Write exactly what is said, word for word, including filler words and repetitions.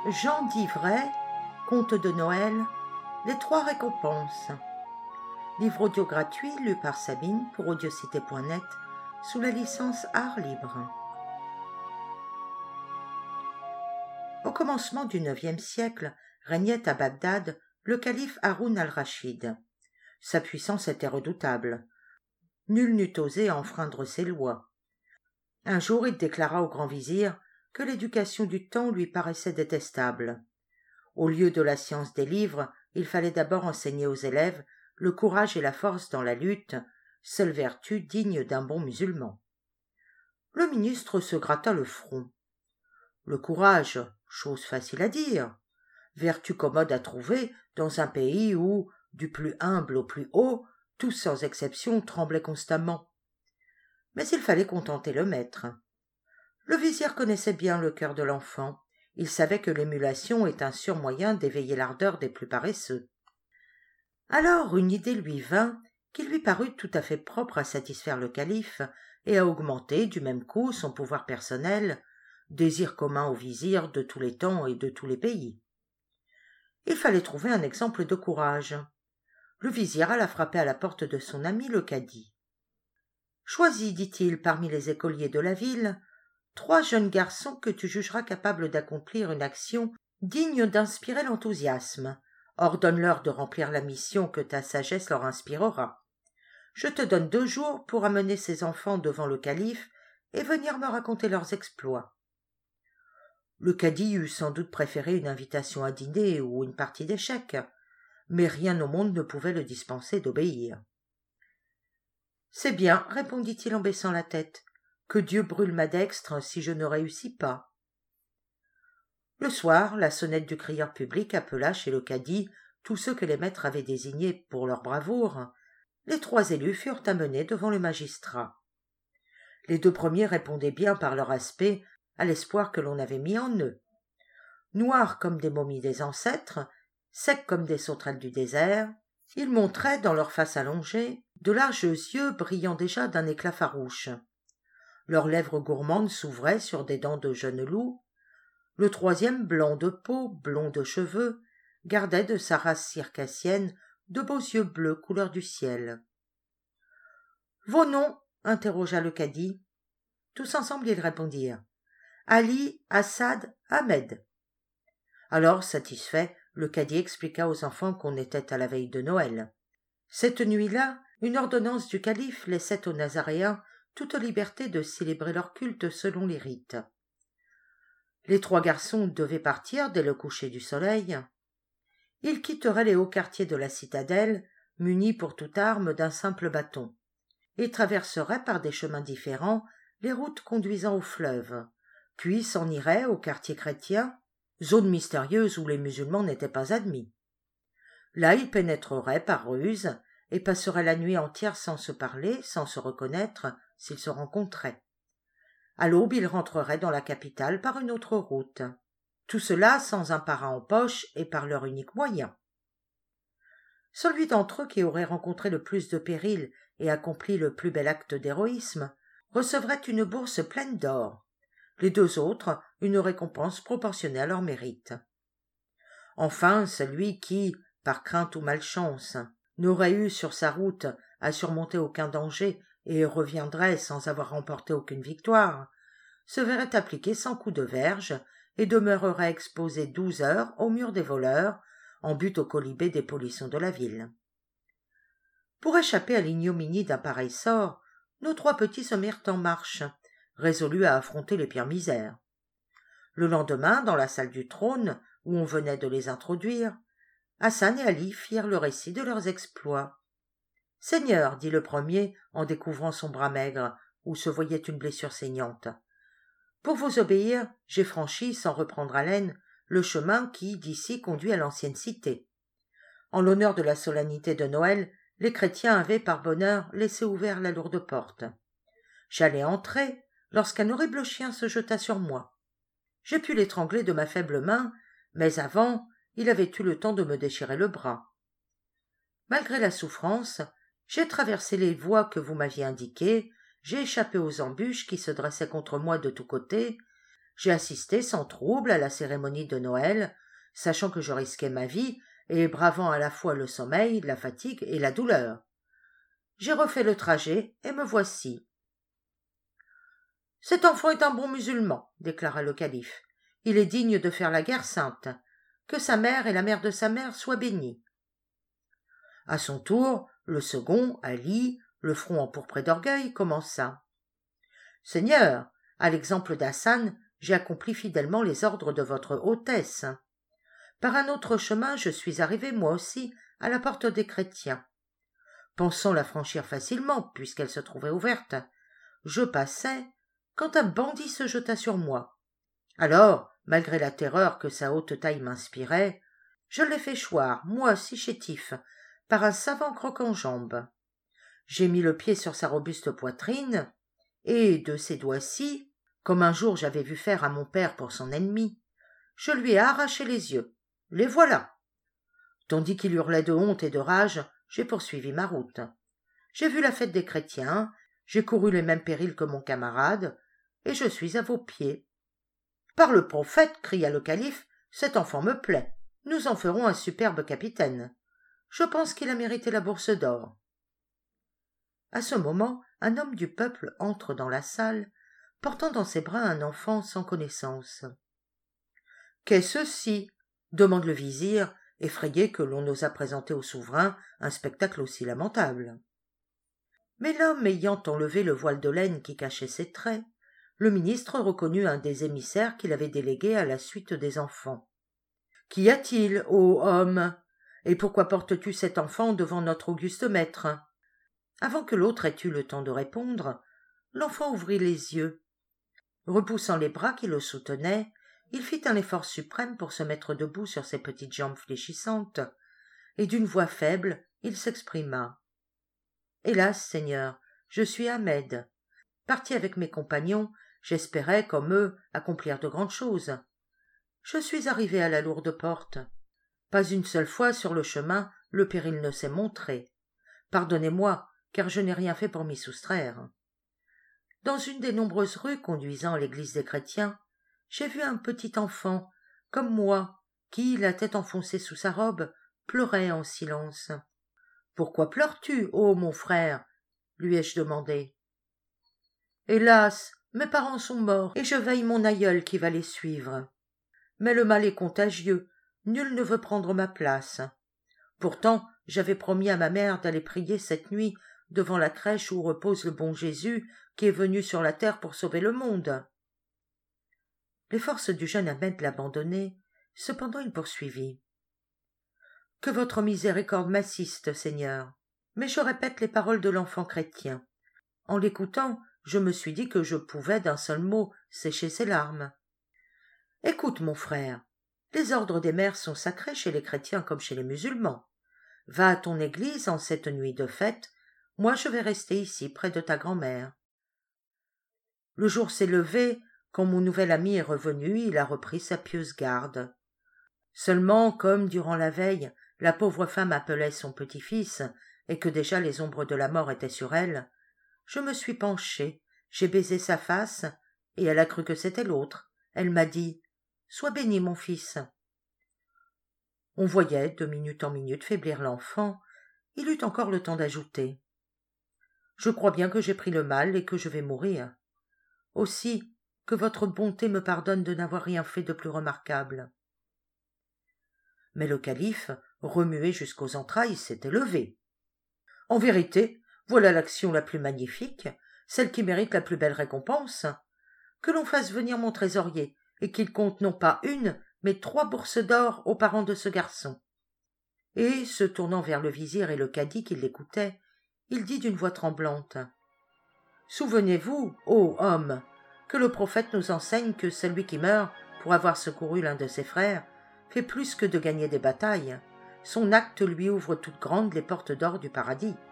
Jean d'Ivray, Conte de Noël, Les trois récompenses. Livre audio gratuit lu par Sabine pour audiocité point net sous la licence Art Libre. Au commencement du neuvième siècle, régnait à Bagdad le calife Haroun al-Rachid. Sa puissance était redoutable. Nul n'eût osé enfreindre ses lois. Un jour, il déclara au grand vizir que l'éducation du temps lui paraissait détestable. Au lieu de la science des livres, il fallait d'abord enseigner aux élèves le courage et la force dans la lutte, seule vertu digne d'un bon musulman. Le ministre se gratta le front. Le courage, chose facile à dire, vertu commode à trouver dans un pays où, du plus humble au plus haut, tous sans exception tremblaient constamment. Mais il fallait contenter le maître. Le vizir connaissait bien le cœur de l'enfant. Il savait que l'émulation est un sûr moyen d'éveiller l'ardeur des plus paresseux. Alors une idée lui vint qui lui parut tout à fait propre à satisfaire le calife et à augmenter du même coup son pouvoir personnel, désir commun au vizir de tous les temps et de tous les pays. Il fallait trouver un exemple de courage. Le vizir alla frapper à la porte de son ami le cadi. « Choisis, dit-il, parmi les écoliers de la ville, trois jeunes garçons que tu jugeras capables d'accomplir une action digne d'inspirer l'enthousiasme. Ordonne-leur de remplir la mission que ta sagesse leur inspirera. Je te donne deux jours pour amener ces enfants devant le calife et venir me raconter leurs exploits. » Le cadi eût sans doute préféré une invitation à dîner ou une partie d'échecs, mais rien au monde ne pouvait le dispenser d'obéir. « C'est bien, répondit-il en baissant la tête, que Dieu brûle ma dextre si je ne réussis pas. » Le soir, la sonnette du crieur public appela chez le cadi tous ceux que les maîtres avaient désignés pour leur bravoure. Les trois élus furent amenés devant le magistrat. Les deux premiers répondaient bien par leur aspect à l'espoir que l'on avait mis en eux. Noirs comme des momies des ancêtres, secs comme des sauterelles du désert, ils montraient, dans leur face allongée, de larges yeux brillant déjà d'un éclat farouche. Leurs lèvres gourmandes s'ouvraient sur des dents de jeunes loups. Le troisième, blanc de peau, blond de cheveux, gardait de sa race circassienne de beaux yeux bleus couleur du ciel. « Vos noms ?» interrogea le cadi. Tous ensemble ils répondirent « Ali, Assad, Ahmed ». Alors, satisfait, le cadi expliqua aux enfants qu'on était à la veille de Noël. Cette nuit-là, une ordonnance du calife laissait aux Nazaréens toute liberté de célébrer leur culte selon les rites. Les trois garçons devaient partir dès le coucher du soleil. Ils quitteraient les hauts quartiers de la citadelle, munis pour toute arme d'un simple bâton, et traverseraient par des chemins différents les routes conduisant au fleuve, puis s'en iraient au quartier chrétien, zone mystérieuse où les musulmans n'étaient pas admis. Là, ils pénétreraient par ruse et passeraient la nuit entière sans se parler, sans se reconnaître, s'ils se rencontraient. À l'aube, ils rentreraient dans la capitale par une autre route. Tout cela sans un parrain en poche et par leur unique moyen. Celui d'entre eux qui aurait rencontré le plus de périls et accompli le plus bel acte d'héroïsme recevrait une bourse pleine d'or. Les deux autres, une récompense proportionnée à leur mérite. Enfin, celui qui, par crainte ou malchance, n'aurait eu sur sa route à surmonter aucun danger et reviendrait sans avoir remporté aucune victoire, se verrait appliqué cent coups de verge et demeurerait exposé douze heures au mur des voleurs, en butte au colibé des polissons de la ville. Pour échapper à l'ignominie d'un pareil sort, nos trois petits se mirent en marche, résolus à affronter les pires misères. Le lendemain, dans la salle du trône, où on venait de les introduire, Hassan et Ali firent le récit de leurs exploits. « Seigneur, dit le premier, en découvrant son bras maigre, où se voyait une blessure saignante, pour vous obéir, j'ai franchi, sans reprendre haleine, le chemin qui, d'ici, conduit à l'ancienne cité. En l'honneur de la solennité de Noël, les chrétiens avaient, par bonheur, laissé ouverte la lourde porte. J'allais entrer, lorsqu'un horrible chien se jeta sur moi. J'ai pu l'étrangler de ma faible main, mais avant, il avait eu le temps de me déchirer le bras. Malgré la souffrance, j'ai traversé les voies que vous m'aviez indiquées, j'ai échappé aux embûches qui se dressaient contre moi de tous côtés, J'ai assisté sans trouble à la cérémonie de Noël, sachant que je risquais ma vie et bravant à la fois le sommeil, la fatigue et la douleur. J'ai refait le trajet et me voici. « Cet enfant est un bon musulman, » déclara le calife. « Il est digne de faire la guerre sainte. Que sa mère et la mère de sa mère soient bénies. » À son tour, le second, Ali, le front empourpré d'orgueil, commença. « Seigneur, à l'exemple d'Hassan, j'ai accompli fidèlement les ordres de votre hôtesse. Par un autre chemin, je suis arrivé, moi aussi, à la porte des chrétiens. Pensant la franchir facilement, puisqu'elle se trouvait ouverte, je passais, quand un bandit se jeta sur moi. Alors, malgré la terreur que sa haute taille m'inspirait, je l'ai fait choir, moi si chétif, par un savant croc-en-jambe. J'ai mis le pied sur sa robuste poitrine, et de ses doigts-ci, comme un jour j'avais vu faire à mon père pour son ennemi, je lui ai arraché les yeux. Les voilà. Tandis qu'il hurlait de honte et de rage, j'ai poursuivi ma route. J'ai vu la fête des chrétiens, j'ai couru les mêmes périls que mon camarade, et je suis à vos pieds. Par le prophète, cria le calife, cet enfant me plaît. Nous en ferons un superbe capitaine. Je pense qu'il a mérité la bourse d'or. À ce moment, un homme du peuple entre dans la salle, portant dans ses bras un enfant sans connaissance. « Qu'est-ce ci ?» demande le vizir, effrayé que l'on n'osât présenter au souverain un spectacle aussi lamentable. Mais l'homme ayant enlevé le voile de laine qui cachait ses traits, le ministre reconnut un des émissaires qu'il avait délégué à la suite des enfants. « Qu'y a-t-il, ô homme ? Et pourquoi portes-tu cet enfant devant notre auguste maître ?» Avant que l'autre ait eu le temps de répondre, l'enfant ouvrit les yeux. Repoussant les bras qui le soutenaient, il fit un effort suprême pour se mettre debout sur ses petites jambes fléchissantes, et d'une voix faible, il s'exprima. « Hélas, Seigneur, je suis Ahmed. Parti avec mes compagnons, j'espérais, comme eux, accomplir de grandes choses. Je suis arrivé à la lourde porte. Pas une seule fois sur le chemin le péril ne s'est montré. Pardonnez-moi, car je n'ai rien fait pour m'y soustraire. Dans une des nombreuses rues conduisant à l'église des chrétiens, j'ai vu un petit enfant, comme moi, qui, la tête enfoncée sous sa robe, pleurait en silence. « Pourquoi pleures-tu, ô mon frère ?» lui ai-je demandé. « Hélas, mes parents sont morts, et je veille mon aïeul qui va les suivre. Mais le mal est contagieux, nul ne veut prendre ma place. Pourtant, j'avais promis à ma mère d'aller prier cette nuit devant la crèche où repose le bon Jésus qui est venu sur la terre pour sauver le monde. » Les forces du jeune Ahmed l'abandonnaient, cependant il poursuivit. « Que votre miséricorde m'assiste, Seigneur. Mais je répète les paroles de l'enfant chrétien. En l'écoutant, je me suis dit que je pouvais d'un seul mot sécher ses larmes. Écoute, mon frère, les ordres des mères sont sacrés chez les chrétiens comme chez les musulmans. Va à ton église en cette nuit de fête, moi je vais rester ici près de ta grand-mère. » Le jour s'est levé, quand mon nouvel ami est revenu, il a repris sa pieuse garde. Seulement, comme durant la veille, la pauvre femme appelait son petit-fils, et que déjà les ombres de la mort étaient sur elle, je me suis penché, j'ai baisé sa face, et elle a cru que c'était l'autre. Elle m'a dit « Sois béni, mon fils. » On voyait, de minute en minute, faiblir l'enfant. Il eut encore le temps d'ajouter « Je crois bien que j'ai pris le mal et que je vais mourir. Aussi, que votre bonté me pardonne de n'avoir rien fait de plus remarquable. » Mais le calife, remué jusqu'aux entrailles, s'était levé. « En vérité, voilà l'action la plus magnifique, celle qui mérite la plus belle récompense. Que l'on fasse venir mon trésorier, et qu'il compte non pas une, mais trois bourses d'or aux parents de ce garçon. » Et, se tournant vers le vizir et le cadi qui l'écoutaient, il dit d'une voix tremblante « Souvenez-vous, ô homme, que le prophète nous enseigne que celui qui meurt pour avoir secouru l'un de ses frères fait plus que de gagner des batailles. Son acte lui ouvre toutes grandes les portes d'or du paradis.